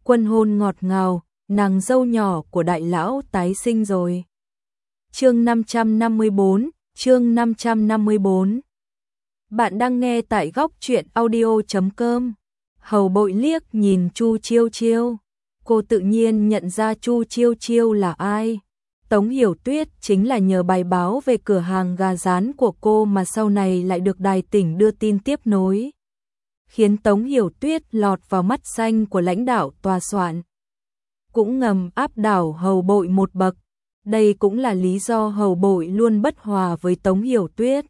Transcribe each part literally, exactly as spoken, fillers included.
Quân hôn ngọt ngào, nàng dâu nhỏ của đại lão tái sinh rồi. Chương năm trăm năm mươi bốn, chương năm trăm năm mươi bốn. Bạn đang nghe tại góc truyện audio chấm com. Hầu Bội liếc nhìn Chu Chiêu Chiêu, cô tự nhiên nhận ra Chu Chiêu Chiêu là ai. Tống Hiểu Tuyết chính là nhờ bài báo về cửa hàng gà rán của cô mà sau này lại được đài tỉnh đưa tin tiếp nối, khiến Tống Hiểu Tuyết lọt vào mắt xanh của lãnh đạo tòa soạn, cũng ngầm áp đảo Hầu Bội một bậc. Đây cũng là lý do Hầu Bội luôn bất hòa với Tống Hiểu Tuyết.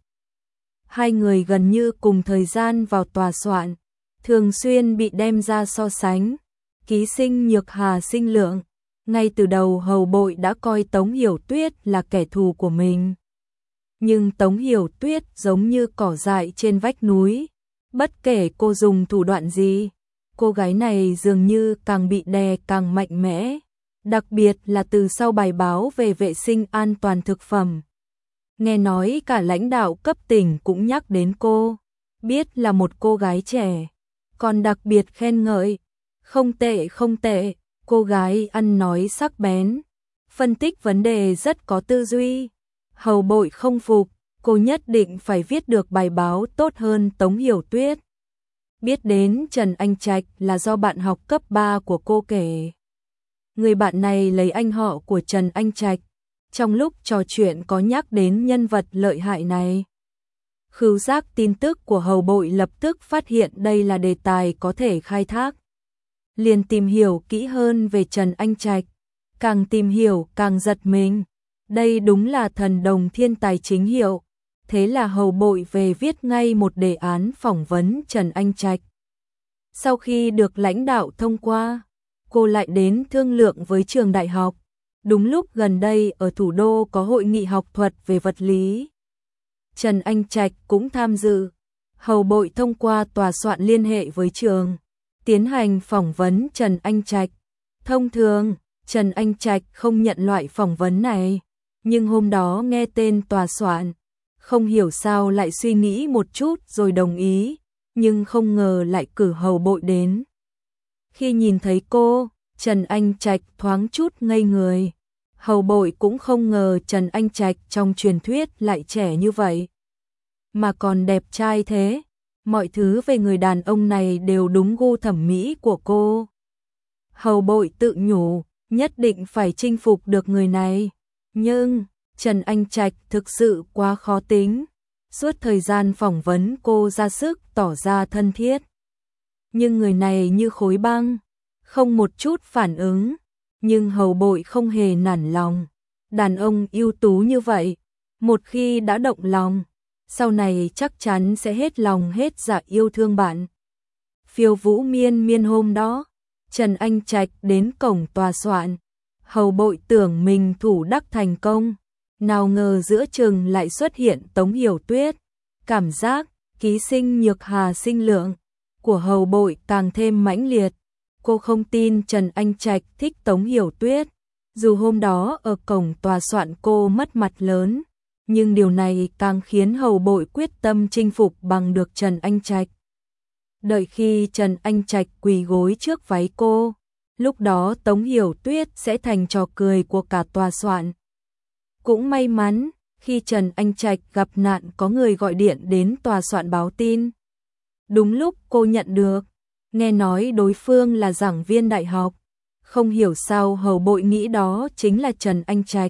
Hai người gần như cùng thời gian vào tòa soạn, thường xuyên bị đem ra so sánh. Ký sinh nhược hà sinh lượng, ngay từ đầu Hầu Bội đã coi Tống Hiểu Tuyết là kẻ thù của mình. Nhưng Tống Hiểu Tuyết giống như cỏ dại trên vách núi, bất kể cô dùng thủ đoạn gì, cô gái này dường như càng bị đè càng mạnh mẽ, đặc biệt là từ sau bài báo về vệ sinh an toàn thực phẩm. Nghe nói cả lãnh đạo cấp tỉnh cũng nhắc đến cô, biết là một cô gái trẻ, còn đặc biệt khen ngợi. Không tệ không tệ, cô gái ăn nói sắc bén, phân tích vấn đề rất có tư duy. Hầu Bội không phục, cô nhất định phải viết được bài báo tốt hơn Tống Hiểu Tuyết. Biết đến Trần Anh Trạch là do bạn học cấp ba của cô kể. Người bạn này lấy anh họ của Trần Anh Trạch, trong lúc trò chuyện có nhắc đến nhân vật lợi hại này. Khứu giác tin tức của Hầu Bội lập tức phát hiện đây là đề tài có thể khai thác. Liền tìm hiểu kỹ hơn về Trần Anh Trạch, càng tìm hiểu càng giật mình. Đây đúng là thần đồng thiên tài chính hiệu. Thế là Hầu Bội về viết ngay một đề án phỏng vấn Trần Anh Trạch. Sau khi được lãnh đạo thông qua, cô lại đến thương lượng với trường đại học. Đúng lúc gần đây ở thủ đô có hội nghị học thuật về vật lý, Trần Anh Trạch cũng tham dự. Hầu Bội thông qua tòa soạn liên hệ với trường, tiến hành phỏng vấn Trần Anh Trạch. Thông thường, Trần Anh Trạch không nhận loại phỏng vấn này, nhưng hôm đó nghe tên tòa soạn, không hiểu sao lại suy nghĩ một chút rồi đồng ý, nhưng không ngờ lại cử Hầu Bội đến. Khi nhìn thấy cô, Trần Anh Trạch thoáng chút ngây người. Hầu Bội cũng không ngờ Trần Anh Trạch trong truyền thuyết lại trẻ như vậy, mà còn đẹp trai thế. Mọi thứ về người đàn ông này đều đúng gu thẩm mỹ của cô. Hầu Bội tự nhủ, nhất định phải chinh phục được người này. Nhưng Trần Anh Trạch thực sự quá khó tính. Suốt thời gian phỏng vấn cô ra sức tỏ ra thân thiết, nhưng người này như khối băng, không một chút phản ứng. Nhưng Hầu Bội không hề nản lòng. Đàn ông ưu tú như vậy, một khi đã động lòng, sau này chắc chắn sẽ hết lòng hết dạ yêu thương bạn. Phiêu vũ miên miên hôm đó, Trần Anh Trạch đến cổng tòa soạn. Hầu Bội tưởng mình thủ đắc thành công, nào ngờ giữa chừng lại xuất hiện Tống Hiểu Tuyết. Cảm giác ký sinh nhược hà sinh lượng của Hầu Bội càng thêm mãnh liệt. Cô không tin Trần Anh Trạch thích Tống Hiểu Tuyết, dù hôm đó ở cổng tòa soạn cô mất mặt lớn, nhưng điều này càng khiến Hầu Bội quyết tâm chinh phục bằng được Trần Anh Trạch. Đợi khi Trần Anh Trạch quỳ gối trước váy cô, lúc đó Tống Hiểu Tuyết sẽ thành trò cười của cả tòa soạn. Cũng may mắn, khi Trần Anh Trạch gặp nạn có người gọi điện đến tòa soạn báo tin. Đúng lúc cô nhận được, nghe nói đối phương là giảng viên đại học. Không hiểu sao Hầu Bội nghĩ đó chính là Trần Anh Trạch.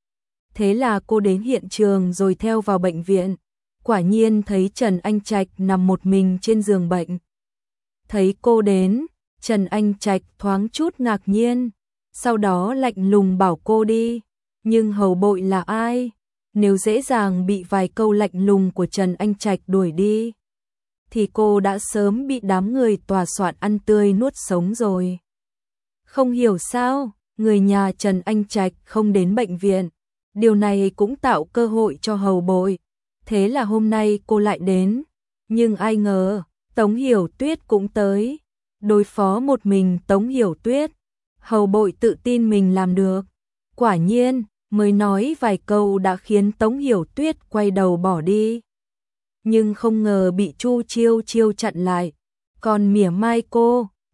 Thế là cô đến hiện trường rồi theo vào bệnh viện. Quả nhiên thấy Trần Anh Trạch nằm một mình trên giường bệnh. Thấy cô đến, Trần Anh Trạch thoáng chút ngạc nhiên, sau đó lạnh lùng bảo cô đi. Nhưng Hầu Bội là ai? Nếu dễ dàng bị vài câu lạnh lùng của Trần Anh Trạch đuổi đi, thì cô đã sớm bị đám người tòa soạn ăn tươi nuốt sống rồi. Không hiểu sao, người nhà Trần Anh Trạch không đến bệnh viện. Điều này cũng tạo cơ hội cho Hầu Bội. Thế là hôm nay cô lại đến. Nhưng ai ngờ, Tống Hiểu Tuyết cũng tới. Đối phó một mình Tống Hiểu Tuyết, Hầu Bội tự tin mình làm được. Quả nhiên, mới nói vài câu đã khiến Tống Hiểu Tuyết quay đầu bỏ đi. Nhưng không ngờ bị Chu Chiêu Chiêu chặn lại, còn mỉa mai cô,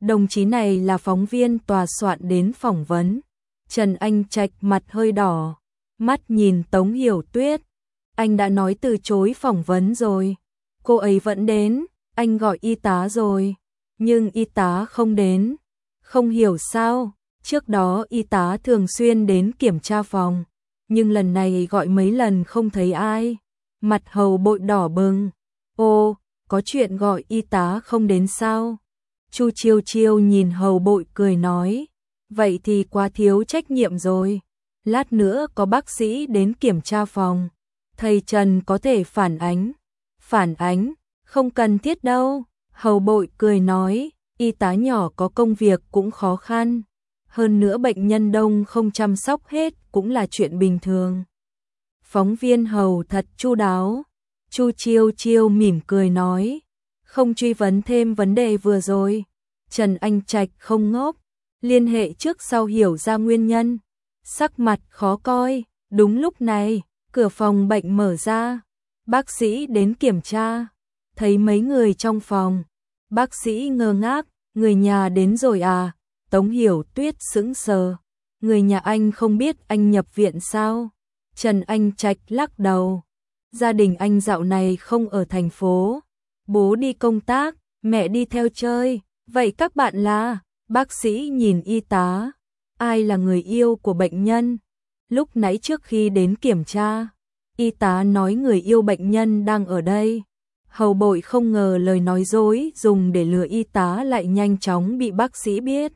Đồng chí này là phóng viên tòa soạn đến phỏng vấn. Trần Anh Trạch mặt hơi đỏ, mắt nhìn Tống Hiểu Tuyết. Anh đã nói từ chối phỏng vấn rồi. Cô ấy vẫn đến, anh gọi y tá rồi. Nhưng y tá không đến. Không hiểu sao, trước đó y tá thường xuyên đến kiểm tra phòng. Nhưng lần này gọi mấy lần không thấy ai. Mặt Hầu Bội đỏ bừng. Ô, có chuyện gọi y tá không đến sao? Chu Chiêu Chiêu nhìn Hầu Bội cười nói. Vậy thì quá thiếu trách nhiệm rồi. Lát nữa có bác sĩ đến kiểm tra phòng. Thầy Trần có thể phản ánh. Phản ánh, không cần thiết đâu. Hầu Bội cười nói, y tá nhỏ có công việc cũng khó khăn. Hơn nữa bệnh nhân đông không chăm sóc hết cũng là chuyện bình thường. Phóng viên Hầu thật chu đáo. Chu Chiêu Chiêu mỉm cười nói, không truy vấn thêm vấn đề vừa rồi. Trần Anh Trạch không ngốc, liên hệ trước sau hiểu ra nguyên nhân. Sắc mặt khó coi, đúng lúc này, cửa phòng bệnh mở ra. Bác sĩ đến kiểm tra, thấy mấy người trong phòng. Bác sĩ ngơ ngác, người nhà đến rồi à? Tống Hiểu Tuyết sững sờ. Người nhà anh không biết anh nhập viện sao? Trần Anh Trạch lắc đầu. Gia đình anh dạo này không ở thành phố. Bố đi công tác, mẹ đi theo chơi. Vậy các bạn là? Bác sĩ nhìn y tá. Ai là người yêu của bệnh nhân? Lúc nãy trước khi đến kiểm tra, y tá nói người yêu bệnh nhân đang ở đây. Hầu Bội không ngờ lời nói dối dùng để lừa y tá lại nhanh chóng bị bác sĩ biết.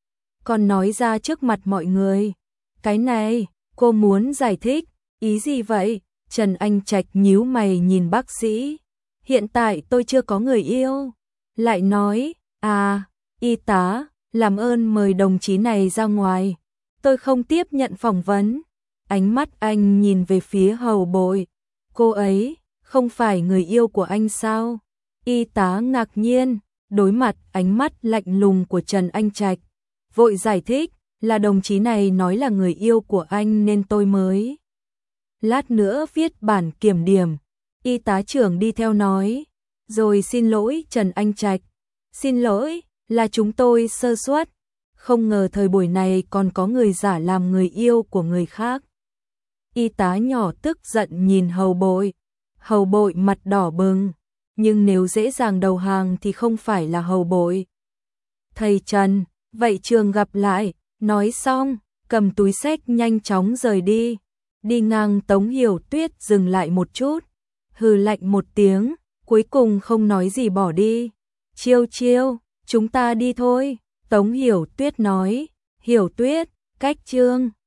Còn nói ra trước mặt mọi người. Cái này, cô muốn giải thích, ý gì vậy? Trần Anh Trạch nhíu mày nhìn bác sĩ. Hiện tại tôi chưa có người yêu. Lại nói, à, y tá, làm ơn mời đồng chí này ra ngoài. Tôi không tiếp nhận phỏng vấn. Ánh mắt anh nhìn về phía Hầu Bội. Cô ấy, không phải người yêu của anh sao? Y tá ngạc nhiên, đối mặt ánh mắt lạnh lùng của Trần Anh Trạch. Vội giải thích, là đồng chí này nói là người yêu của anh nên tôi mới. Lát nữa viết bản kiểm điểm. Y tá trưởng đi theo nói. Rồi xin lỗi Trần Anh Trạch. Xin lỗi, là chúng tôi sơ suất. Không ngờ thời buổi này còn có người giả làm người yêu của người khác. Y tá nhỏ tức giận nhìn Hầu Bội. Hầu Bội mặt đỏ bừng. Nhưng nếu dễ dàng đầu hàng thì không phải là Hầu Bội. Thầy Trần, vậy trường gặp lại. Nói xong, cầm túi xách nhanh chóng rời đi. Đi ngang Tống Hiểu Tuyết dừng lại một chút. Hừ lạnh một tiếng, cuối cùng không nói gì bỏ đi. Chiêu Chiêu, chúng ta đi thôi. Tống Hiểu Tuyết nói. Hiểu Tuyết, cách Trương.